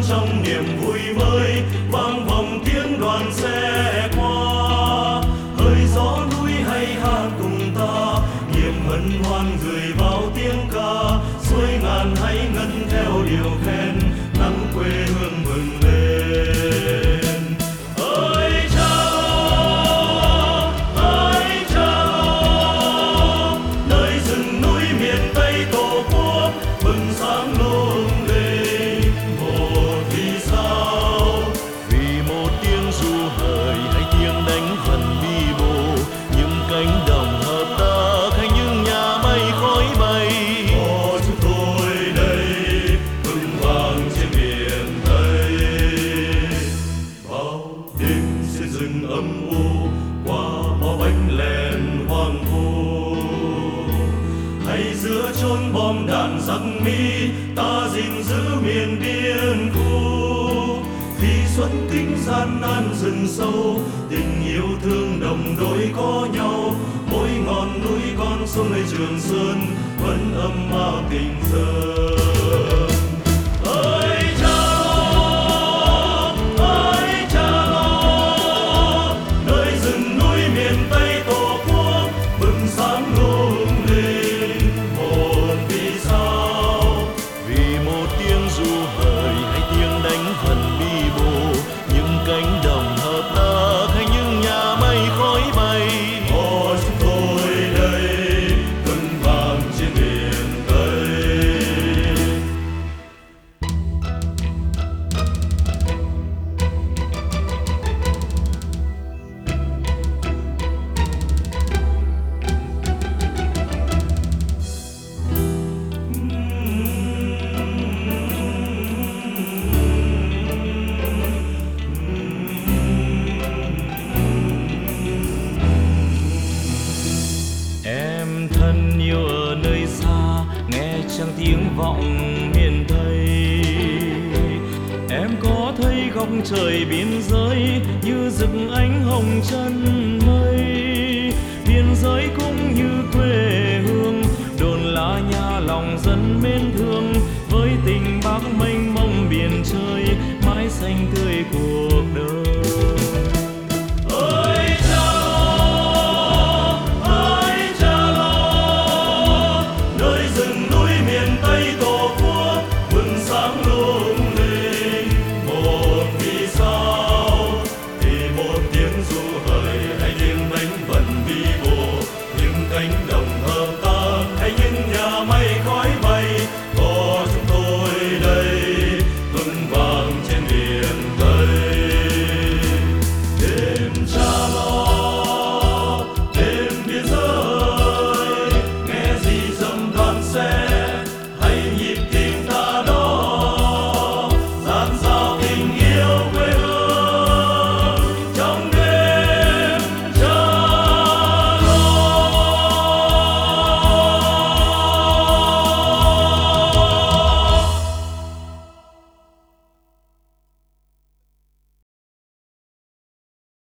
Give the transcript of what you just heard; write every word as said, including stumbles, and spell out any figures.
trong niềm vui mới, vang vọng tiếng đoàn xe qua. Hơi gió núi hay hát cùng ta, niềm hân hoan gửi vào tiếng ca. Suối ngàn hãy ngân theo điều khen, nắng quê hương mừng lên. Ơi cha, ơi cha, nơi rừng núi miền Tây Tổ quốc bừng sáng lung linh. Một vì sao? Vì một tiếng ru hời hay tiếng đánh vần bi bô, những cánh đồng hợp tác hay những nhà mây khói bay. Có chúng tôi đây vững vàng trên miền Tây. Bao đêm xuyên rừng âm u, qua bao bánh lèn hoang vu, hay giữa chốn bom đạn giặc Mỹ, ta gìn giữ miền biên khu. Vì xuân kính gian nan rừng sâu, tình yêu thương đồng đội có nhau. Mỗi ngọn núi con sông nơi Trường Sơn vẫn âm áo tình dân. Ơi cha, ơi cha, nơi rừng núi miền Tây Tổ quốc bừng sáng lung linh. Một vì sao? Vì một tiếng ru hời hay tiếng đánh vần bi bô, những cánh đồng hợp tác hay những nhà mây khói bay. Có chúng tôi đây vững vàng trên miền Tây. Em thân yêu ở nơi xa, nghe chẳng tiếng vọng miền Tây. Em có thấy góc trời biên giới như rực ánh hồng chân mây. Biên giới cũng như quê hương, đồn lá nhà lòng dân mến thương.